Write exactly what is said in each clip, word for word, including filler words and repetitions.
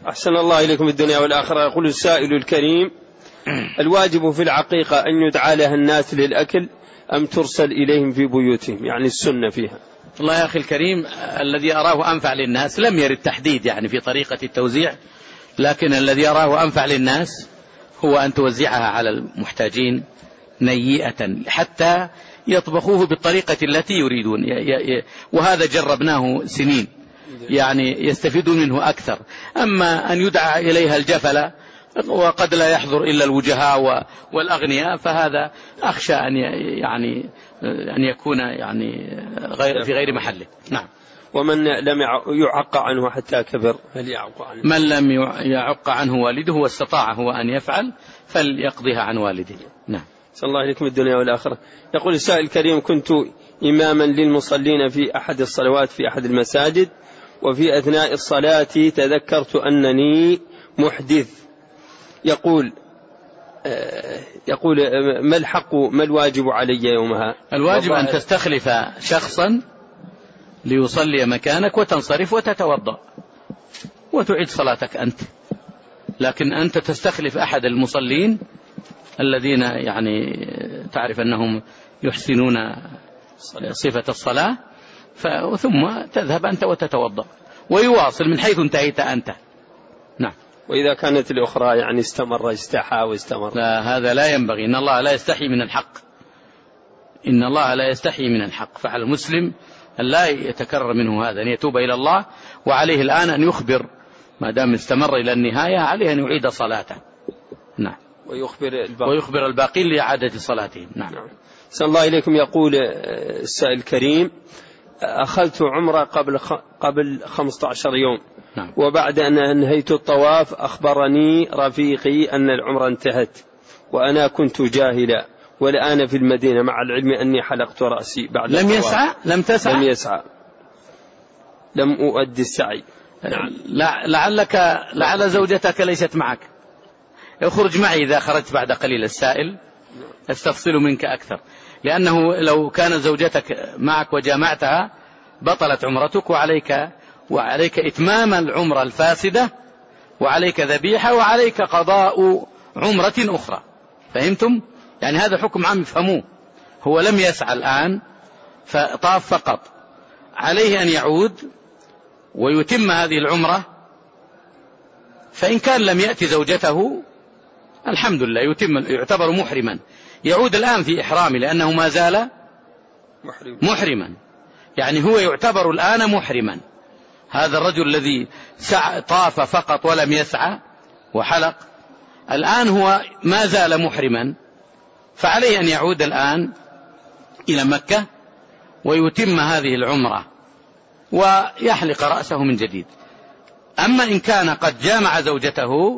أحسن الله إليكم الدنيا والآخرة. يقول السائل الكريم: الواجب في العقيقة أن يدعى لها الناس للأكل أم ترسل إليهم في بيوتهم؟ يعني السنة فيها. والله يا أخي الكريم، الذي أراه أنفع للناس لم يرد تحديد يعني في طريقة التوزيع، لكن الذي أراه أنفع للناس هو أن توزعها على المحتاجين نيئة حتى يطبخوه بالطريقة التي يريدون، وهذا جربناه سنين، يعني يستفيدون منه أكثر. أما أن يدعى إليها الجفلة وقد لا يحضر إلا الوجهاء والأغنياء، فهذا أخشى أن يعني أن يكون يعني غير في غير محله. نعم. ومن لم يعق عنه حتى كبر هل يعق عنه؟ من لم يعق عنه والده واستطاع هو أن يفعل فليقضيها عن والده. نعم. صلى الله عليكم الدنيا والآخرة. يقول السائل الكريم: كنت إماما للمصلين في أحد الصلوات في أحد المساجد، وفي أثناء الصلاة تذكرت أنني محدث. يقول يقول ما الحق ما الواجب علي يومها؟ الواجب أن تستخلف شخصا ليصلي مكانك وتنصرف وتتوضأ وتعيد صلاتك أنت، لكن أنت تستخلف أحد المصلين الذين يعني تعرف أنهم يحسنون صفة الصلاة، ثم تذهب أنت وتتوضأ ويواصل من حيث انتهيت أنت. نعم. وإذا كانت الأخرى يعني استمر استحى واستمر؟ لا، هذا لا ينبغي. إن الله لا يستحي من الحق، إن الله لا يستحي من الحق، فعلى المسلم أن لا يتكرر منه هذا، أن يتوب إلى الله، وعليه الآن أن يخبر ما دام استمر إلى النهاية عليه أن يعيد صلاته. نعم. ويخبر الباقي, ويخبر الباقي لإعادة صلاتهم. نعم. نعم. صلى الله إليكم. يقول السائل الكريم: أخذت عمرة قبل قبل خمسة عشر يوم. نعم. وبعد أن أنهيت الطواف أخبرني رفيقي أن العمرة انتهت، وأنا كنت جاهلا، والآن في المدينة، مع العلم أني حلقت رأسي بعد لم الطواف. يسعى لم تسعى لم يسعى لم أؤدي السعي. نعم. لعلك لعل زوجتك ليست معك. اخرج معي إذا خرجت بعد قليل. السائل استفصل منك أكثر، لأنه لو كانت زوجتك معك وجامعتها بطلت عمرتك، وعليك وعليك إتمام العمرة الفاسدة، وعليك ذبيحة، وعليك قضاء عمرة أخرى. فهمتم؟ يعني هذا حكم عام فهموه. هو لم يسعى الآن فطاف فقط، عليه أن يعود ويتم هذه العمرة. فإن كان لم يأتي زوجته الحمد لله يتم، يعتبر محرما، يعود الآن في إحرامه لأنه ما زال محرم. محرما، يعني هو يعتبر الآن محرما. هذا الرجل الذي طاف فقط ولم يسعى وحلق الآن هو ما زال محرما، فعليه أن يعود الآن إلى مكة ويتم هذه العمرة ويحلق رأسه من جديد. أما إن كان قد جامع زوجته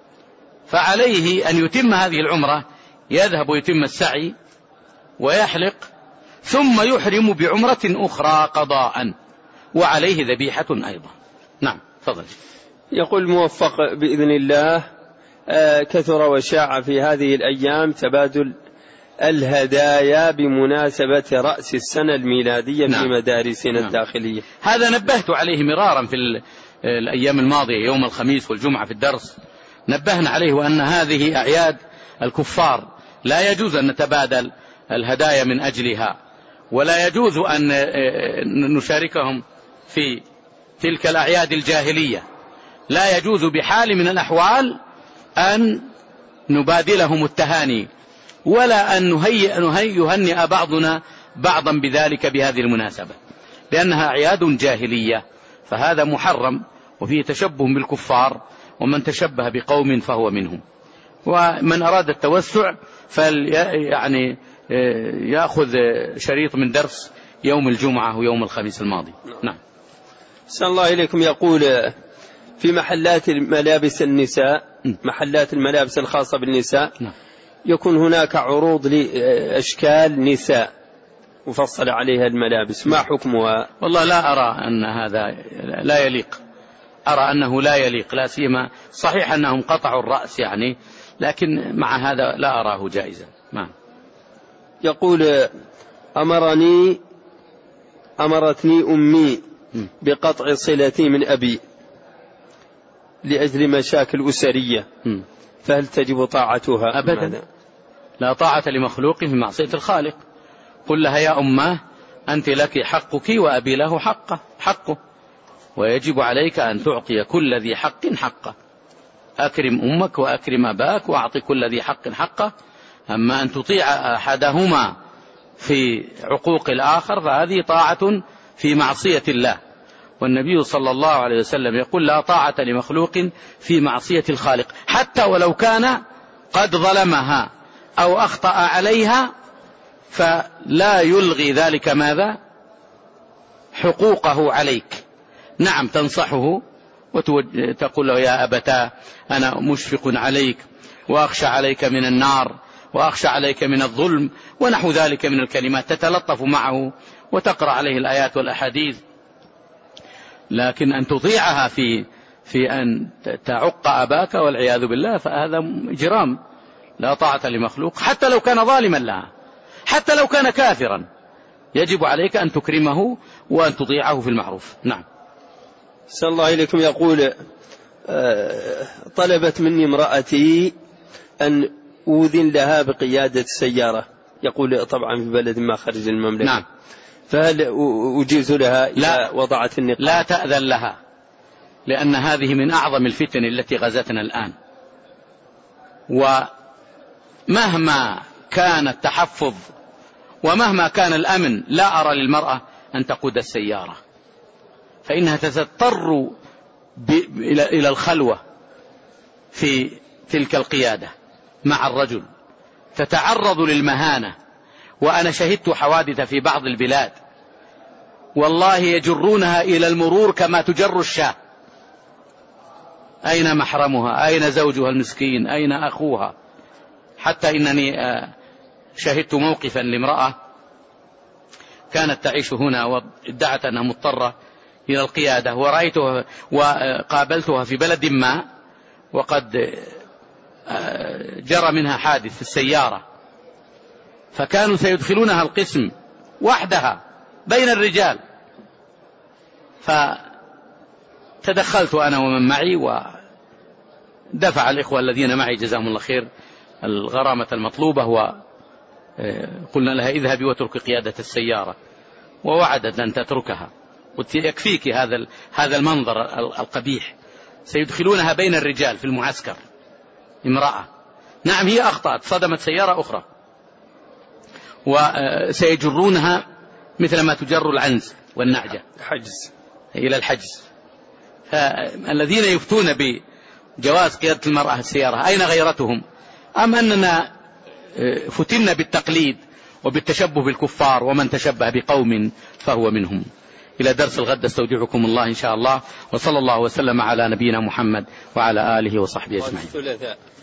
فعليه أن يتم هذه العمرة، يذهب ويتم السعي ويحلق، ثم يحرم بعمرة أخرى قضاء، وعليه ذبيحة أيضا. نعم. فضل. يقول موفق بإذن الله: آه كثر وشاع في هذه الأيام تبادل الهدايا بمناسبة رأس السنة الميلادية. نعم. في مدارسنا. نعم. الداخلية. هذا نبهت عليه مرارا في الأيام الماضية، يوم الخميس والجمعة في الدرس نبهنا عليه، وأن هذه أعياد الكفار لا يجوز أن نتبادل الهدايا من أجلها، ولا يجوز أن نشاركهم في تلك الأعياد الجاهلية. لا يجوز بحال من الأحوال أن نبادلهم التهاني، ولا أن نهيئ يهنئ بعضنا بعضا بذلك بهذه المناسبة، لأنها أعياد جاهلية، فهذا محرم وفيه تشبه بالكفار، ومن تشبه بقوم فهو منهم. ومن أراد التوسع فل يعني يأخذ شريط من درس يوم الجمعة ويوم الخميس الماضي. نعم. صلى الله إليكم. يقول: في محلات الملابس النساء، محلات الملابس الخاصة بالنساء، يكون هناك عروض لأشكال نساء مفصل عليها الملابس، ما حكمها؟ والله لا أرى أن هذا لا يليق، أرى أنه لا يليق، لا سيما صحيح أنهم قطعوا الرأس يعني، لكن مع هذا لا أراه جائزا. ما. يقول: أمرني أمرتني أمي بقطع صلتي من أبي، لأجل مشاكل أسرية فهل تجب طاعتها؟ أبدا، لا طاعة لمخلوق في معصية الخالق. قل لها يا أماه أنت لك حقك وأبي له حقه حقه ويجب عليك أن تعطي كل ذي حق حقه. أكرم أمك وأكرم أباك وأعطي كل ذي حق حقه. أما أن تطيع أحدهما في عقوق الآخر فهذه طاعة في معصية الله. والنبي صلى الله عليه وسلم يقول لا طاعة لمخلوق في معصية الخالق حتى ولو كان قد ظلمها أو أخطأ عليها، فلا يلغي ذلك ماذا؟ حقوقه عليك. نعم تنصحه وتقول له يا أبتاه أنا مشفق عليك وأخشى عليك من النار وأخشى عليك من الظلم ونحو ذلك من الكلمات، تتلطف معه وتقرأ عليه الآيات والأحاديث. لكن أن تطيعها في في أن تعق أباك والعياذ بالله فهذا إجرام. لا طاعة لمخلوق حتى لو كان ظالما لها، حتى لو كان كافرا، يجب عليك أن تكرمه وأن تطيعه في المعروف. نعم. صلى الله عليكم يقول طلبت مني امرأتي أن أوذن لها بقيادة السيارة، يقول طبعا في بلد ما خارج المملكة. نعم. فهل أجيز لها إذا وضعت النقاب؟ لا تأذن لها، لأن هذه من أعظم الفتن التي غزتنا الآن. ومهما كان التحفظ ومهما كان الأمن لا أرى للمرأة أن تقود السيارة، فإنها تضطر إلى الخلوة في تلك القيادة مع الرجل، تتعرض للمهانة. وأنا شهدت حوادث في بعض البلاد والله يجرونها إلى المرور كما تجر الشاة. أين محرمها؟ أين زوجها المسكين؟ أين أخوها؟ حتى إنني شهدت موقفا لامرأة كانت تعيش هنا وادعت أنها مضطرة إلى القيادة، ورأيتها وقابلتها في بلد ما وقد جرى منها حادث في السيارة، فكانوا سيدخلونها القسم وحدها بين الرجال، فتدخلت أنا ومن معي ودفع الإخوة الذين معي جزاهم الله خير الغرامة المطلوبة، وقلنا لها اذهبي وتركي قيادة السيارة، ووعدت أن تتركها. قلت يكفيك هذا هذا المنظر القبيح، سيدخلونها بين الرجال في المعسكر امرأة. نعم هي أخطأت، صدمت سيارة أخرى، وسيجرونها مثل ما تجر العنز والنعجة حجز إلى الحجز. فالذين يفتون بجواز قيادة المرأة السيارة أين غيرتهم؟ أم أننا فتنا بالتقليد وبالتشبه بالكفار، ومن تشبه بقوم فهو منهم. إلى درس الغد استودعكم الله إن شاء الله، وصلى الله وسلم على نبينا محمد وعلى آله وصحبه أجمعين.